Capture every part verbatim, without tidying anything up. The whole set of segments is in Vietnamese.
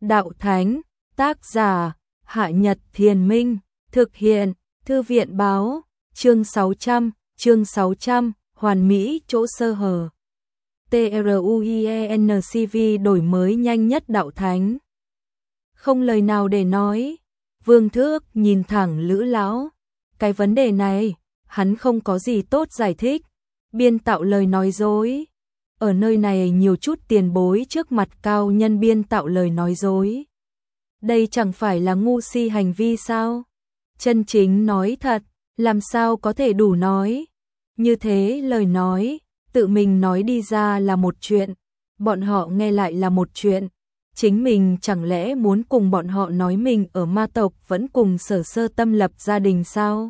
Đạo Thánh, tác giả, Hạ Nhật Thiền Minh, thực hiện, Thư viện Báo, chương sáu trăm, chương sáu trăm, hoàn mỹ chỗ sơ hở. TRUIENCV đổi mới nhanh nhất Đạo Thánh. Không lời nào để nói, Vương Thước nhìn thẳng Lữ Lão. Cái vấn đề này, hắn không có gì tốt giải thích, biên tạo lời nói dối. Ở nơi này nhiều chút tiền bối trước mặt cao nhân biên tạo lời nói dối. Đây chẳng phải là ngu si hành vi sao? Chân chính nói thật, làm sao có thể đủ nói? Như thế lời nói, tự mình nói đi ra là một chuyện, bọn họ nghe lại là một chuyện. Chính mình chẳng lẽ muốn cùng bọn họ nói mình ở ma tộc vẫn cùng Sở Sơ Tâm lập gia đình sao?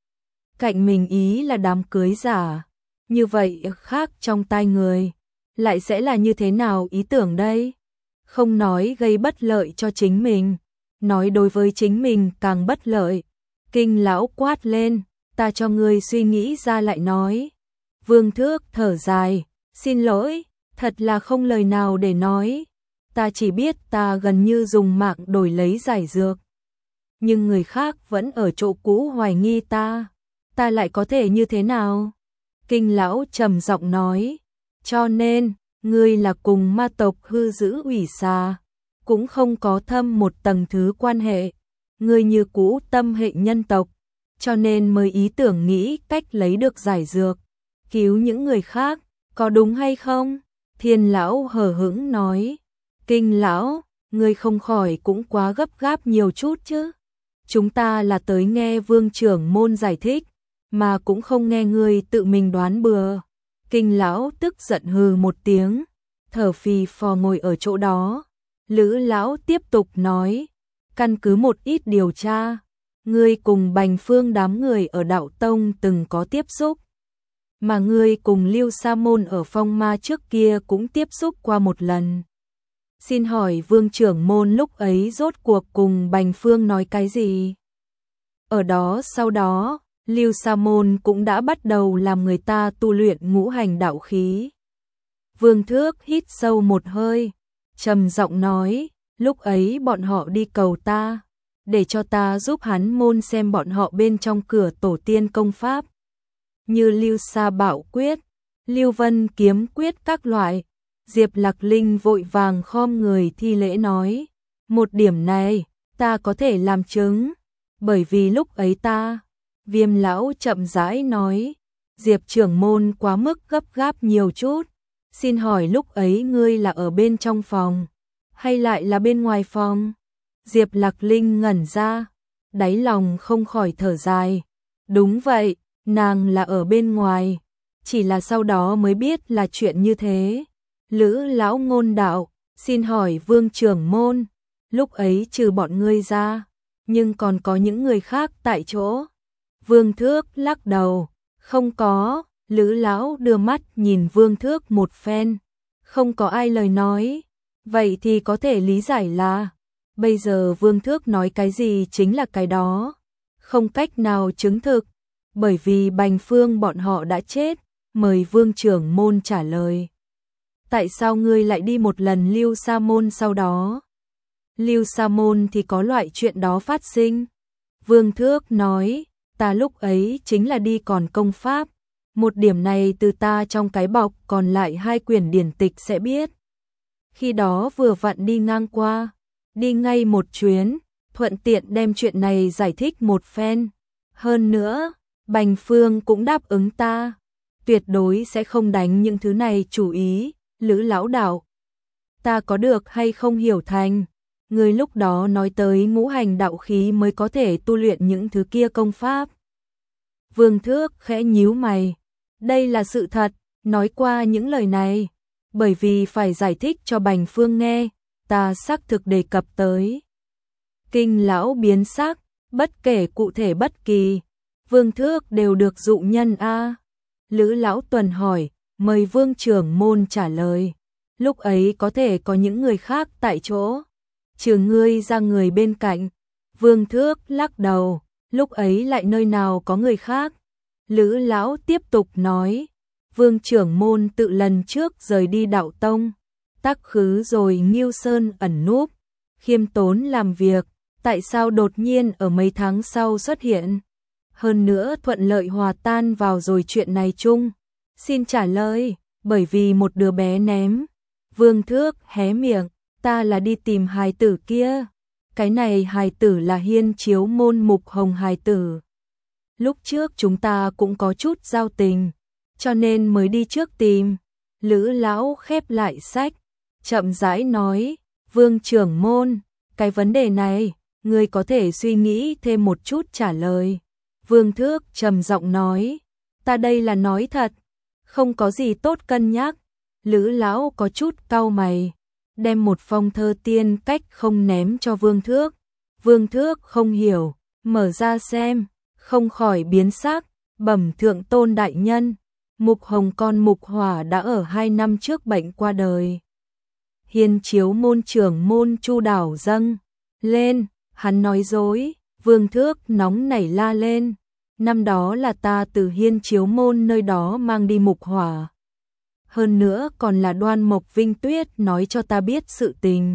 Cạnh mình ý là đám cưới giả, như vậy khác trong tai người, lại sẽ là như thế nào ý tưởng đây? Không nói gây bất lợi cho chính mình, nói đối với chính mình càng bất lợi. Kinh Lão quát lên, ta cho ngươi suy nghĩ ra lại nói. Vương Thước thở dài, xin lỗi, thật là không lời nào để nói. Ta chỉ biết ta gần như dùng mạng đổi lấy giải dược. Nhưng người khác vẫn ở chỗ cũ hoài nghi ta. Ta lại có thể như thế nào? Kinh Lão trầm giọng nói, cho nên, ngươi là cùng ma tộc hư giữ ủy xà, cũng không có thâm một tầng thứ quan hệ. Ngươi như cũ tâm hệ nhân tộc, cho nên mới ý tưởng nghĩ cách lấy được giải dược, cứu những người khác, có đúng hay không? Thiên Lão hờ hững nói, Kinh Lão, ngươi không khỏi cũng quá gấp gáp nhiều chút chứ. Chúng ta là tới nghe Vương trưởng môn giải thích, mà cũng không nghe ngươi tự mình đoán bừa. Kinh Lão tức giận hừ một tiếng, thở phì phò ngồi ở chỗ đó. Lữ Lão tiếp tục nói, căn cứ một ít điều tra, ngươi cùng Bành Phương đám người ở Đạo Tông từng có tiếp xúc, mà ngươi cùng Lưu Sa Môn ở Phong Ma trước kia cũng tiếp xúc qua một lần. Xin hỏi Vương trưởng môn lúc ấy rốt cuộc cùng Bành Phương nói cái gì? Ở đó sau đó, Lưu Sa Môn cũng đã bắt đầu làm người ta tu luyện ngũ hành đạo khí. Vương Thước hít sâu một hơi, trầm giọng nói, lúc ấy bọn họ đi cầu ta, để cho ta giúp hắn môn xem bọn họ bên trong cửa tổ tiên công pháp. Như Lưu Sa Bảo Quyết, Lưu Vân Kiếm Quyết các loại. Diệp Lạc Linh vội vàng khom người thi lễ nói, một điểm này, ta có thể làm chứng, bởi vì lúc ấy ta, Viêm Lão chậm rãi nói, Diệp trưởng môn quá mức gấp gáp nhiều chút, xin hỏi lúc ấy ngươi là ở bên trong phòng, hay lại là bên ngoài phòng? Diệp Lạc Linh ngẩn ra, đáy lòng không khỏi thở dài, đúng vậy, nàng là ở bên ngoài, chỉ là sau đó mới biết là chuyện như thế. Lữ Lão ngôn đạo, xin hỏi Vương trưởng môn, lúc ấy trừ bọn ngươi ra, nhưng còn có những người khác tại chỗ. Vương Thước lắc đầu, không có. Lữ Lão đưa mắt nhìn Vương Thước một phen, không có ai lời nói. Vậy thì có thể lý giải là, bây giờ Vương Thước nói cái gì chính là cái đó, không cách nào chứng thực, bởi vì Bành Phương bọn họ đã chết. Mời Vương trưởng môn trả lời. Tại sao ngươi lại đi một lần Lưu Sa Môn sau đó? Lưu Sa Môn thì có loại chuyện đó phát sinh. Vương Thước nói, ta lúc ấy chính là đi còn công pháp. Một điểm này từ ta trong cái bọc còn lại hai quyển điển tịch sẽ biết. Khi đó vừa vặn đi ngang qua, đi ngay một chuyến, thuận tiện đem chuyện này giải thích một phen. Hơn nữa, Bành Phương cũng đáp ứng ta, tuyệt đối sẽ không đánh những thứ này chủ ý. Lữ Lão đạo, ta có được hay không hiểu thành, người lúc đó nói tới ngũ hành đạo khí mới có thể tu luyện những thứ kia công pháp. Vương Thước khẽ nhíu mày, đây là sự thật, nói qua những lời này, bởi vì phải giải thích cho Bành Phương nghe, ta xác thực đề cập tới. Kinh Lão biến sắc, bất kể cụ thể bất kỳ, Vương Thước đều được dụ nhân a. Lữ Lão tuần hỏi, mời Vương trưởng môn trả lời, lúc ấy có thể có những người khác tại chỗ, trừ ngươi ra người bên cạnh. Vương Thước lắc đầu, lúc ấy lại nơi nào có người khác. Lữ Lão tiếp tục nói, Vương trưởng môn tự lần trước rời đi Đạo Tông, tác khứ rồi Ngưu Sơn ẩn núp, khiêm tốn làm việc, tại sao đột nhiên ở mấy tháng sau xuất hiện? Hơn nữa thuận lợi hòa tan vào rồi chuyện này chung. Xin trả lời, bởi vì một đứa bé ném. Vương Thước hé miệng, ta là đi tìm hài tử kia. Cái này hài tử là Hiên Chiếu Môn Mục Hồng hài tử. Lúc trước chúng ta cũng có chút giao tình, cho nên mới đi trước tìm. Lữ lão khép lại sách, chậm rãi nói, Vương trưởng môn, cái vấn đề này, ngươi có thể suy nghĩ thêm một chút trả lời. Vương Thước trầm giọng nói, ta đây là nói thật, không có gì tốt cân nhắc. Lữ lão có chút cau mày, đem một phong thơ tiên cách không ném cho Vương Thước. Vương Thước không hiểu, mở ra xem, không khỏi biến sắc, bẩm thượng tôn đại nhân. Mục Hồng con Mục Hỏa đã ở hai năm trước bệnh qua đời. Hiên Chiếu môn trưởng môn Chu Đảo dâng lên, hắn nói dối. Vương Thước nóng nảy la lên, năm đó là ta từ Hiên Chiếu môn nơi đó mang đi Mục Hỏa. Hơn nữa còn là Đoan Mộc Vinh Tuyết nói cho ta biết sự tình.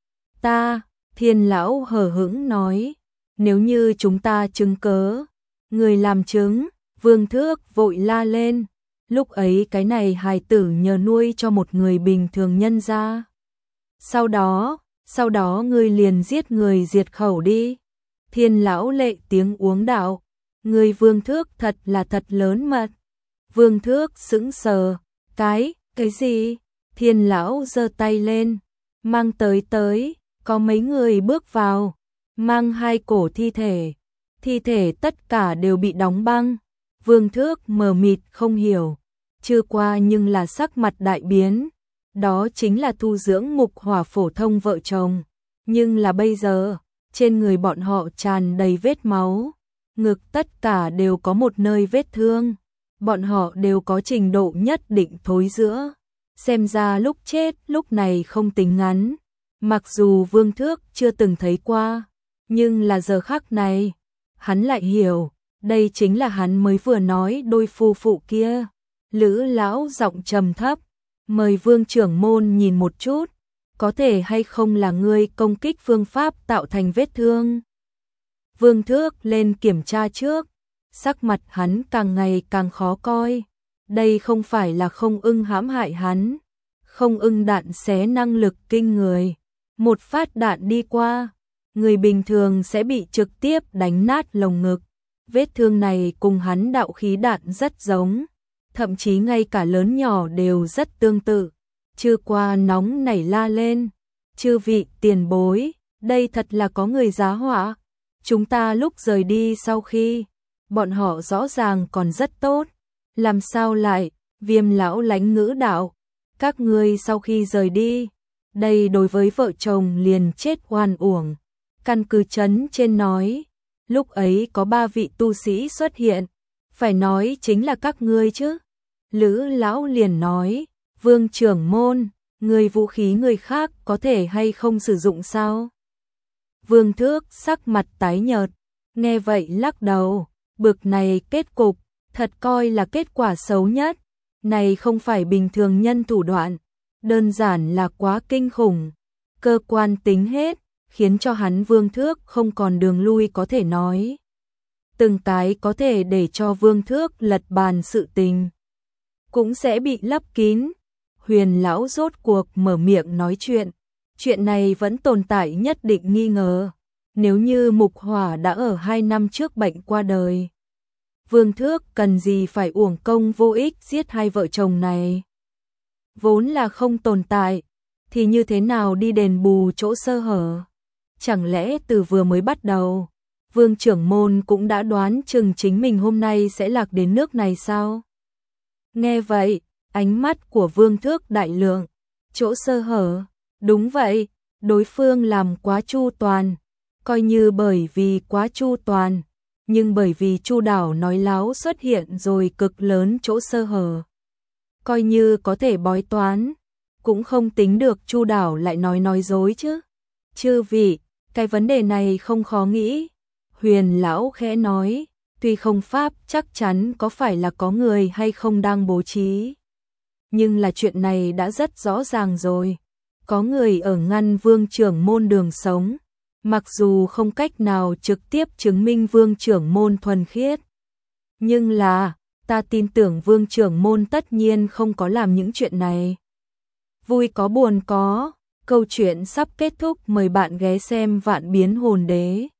Ta, Thiên lão hờ hững nói, nếu như chúng ta chứng cớ, người làm chứng. Vương Thước vội la lên, lúc ấy cái này hài tử nhờ nuôi cho một người bình thường nhân ra. Sau đó, sau đó ngươi liền giết người diệt khẩu đi. Thiên lão lệ tiếng uống đạo, người Vương Thước thật là thật lớn mật. Vương Thước sững sờ, cái, cái gì? Thiên lão giơ tay lên, mang tới tới, có mấy người bước vào, mang hai cổ thi thể. Thi thể tất cả đều bị đóng băng. Vương Thước mờ mịt không hiểu, chưa qua nhưng là sắc mặt đại biến. Đó chính là thu dưỡng Mục Hỏa phổ thông vợ chồng. Nhưng là bây giờ, trên người bọn họ tràn đầy vết máu, ngực tất cả đều có một nơi vết thương. Bọn họ đều có trình độ nhất định thối rữa. Xem ra lúc chết lúc này không tính ngắn. Mặc dù Vương Thước chưa từng thấy qua, nhưng là giờ khắc này, hắn lại hiểu, đây chính là hắn mới vừa nói đôi phu phụ kia. Lữ lão giọng trầm thấp, mời Vương trưởng môn nhìn một chút, có thể hay không là ngươi công kích phương pháp tạo thành vết thương. Vương Thước lên kiểm tra trước, sắc mặt hắn càng ngày càng khó coi. Đây không phải là Không Ưng hãm hại hắn, Không Ưng đạn xé năng lực kinh người, một phát đạn đi qua, người bình thường sẽ bị trực tiếp đánh nát lồng ngực. Vết thương này cùng hắn đạo khí đạn rất giống, thậm chí ngay cả lớn nhỏ đều rất tương tự. Chư qua nóng nảy la lên, chư vị tiền bối, đây thật là có người giá họa. Chúng ta lúc rời đi sau khi, bọn họ rõ ràng còn rất tốt, làm sao lại? Viêm lão lánh ngữ đạo, các ngươi sau khi rời đi, đây đối với vợ chồng liền chết oan uổng. Căn cứ chấn trên nói, lúc ấy có ba vị tu sĩ xuất hiện, phải nói chính là các ngươi chứ. Lữ lão liền nói, Vương trưởng môn, người vũ khí người khác có thể hay không sử dụng sao? Vương Thước sắc mặt tái nhợt, nghe vậy lắc đầu, bực này kết cục, thật coi là kết quả xấu nhất. Này không phải bình thường nhân thủ đoạn, đơn giản là quá kinh khủng. Cơ quan tính hết, khiến cho hắn Vương Thước không còn đường lui có thể nói. Từng cái có thể để cho Vương Thước lật bàn sự tình, cũng sẽ bị lấp kín. Huyền lão rốt cuộc mở miệng nói chuyện. Chuyện này vẫn tồn tại nhất định nghi ngờ. Nếu như Mục Hỏa đã ở hai năm trước bệnh qua đời, Vương Thước cần gì phải uổng công vô ích giết hai vợ chồng này? Vốn là không tồn tại, thì như thế nào đi đền bù chỗ sơ hở? Chẳng lẽ từ vừa mới bắt đầu, Vương trưởng môn cũng đã đoán chừng chính mình hôm nay sẽ lạc đến nước này sao? Nghe vậy, ánh mắt của Vương Thước đại lượng, chỗ sơ hở, đúng vậy, đối phương làm quá chu toàn, coi như bởi vì quá chu toàn, nhưng bởi vì Chu Đảo nói láo xuất hiện rồi cực lớn chỗ sơ hở. Coi như có thể bói toán, cũng không tính được Chu Đảo lại nói nói dối chứ. Chư vị, cái vấn đề này không khó nghĩ. Huyền lão khẽ nói, tuy không pháp chắc chắn có phải là có người hay không đang bố trí, nhưng là chuyện này đã rất rõ ràng rồi. có người ở ngăn Vương trưởng môn đường sống, mặc dù không cách nào trực tiếp chứng minh Vương trưởng môn thuần khiết. Nhưng là, ta tin tưởng Vương trưởng môn tất nhiên không có làm những chuyện này. Vui có buồn có, câu chuyện sắp kết thúc, mời bạn ghé xem Vạn Biến Hồn Đế.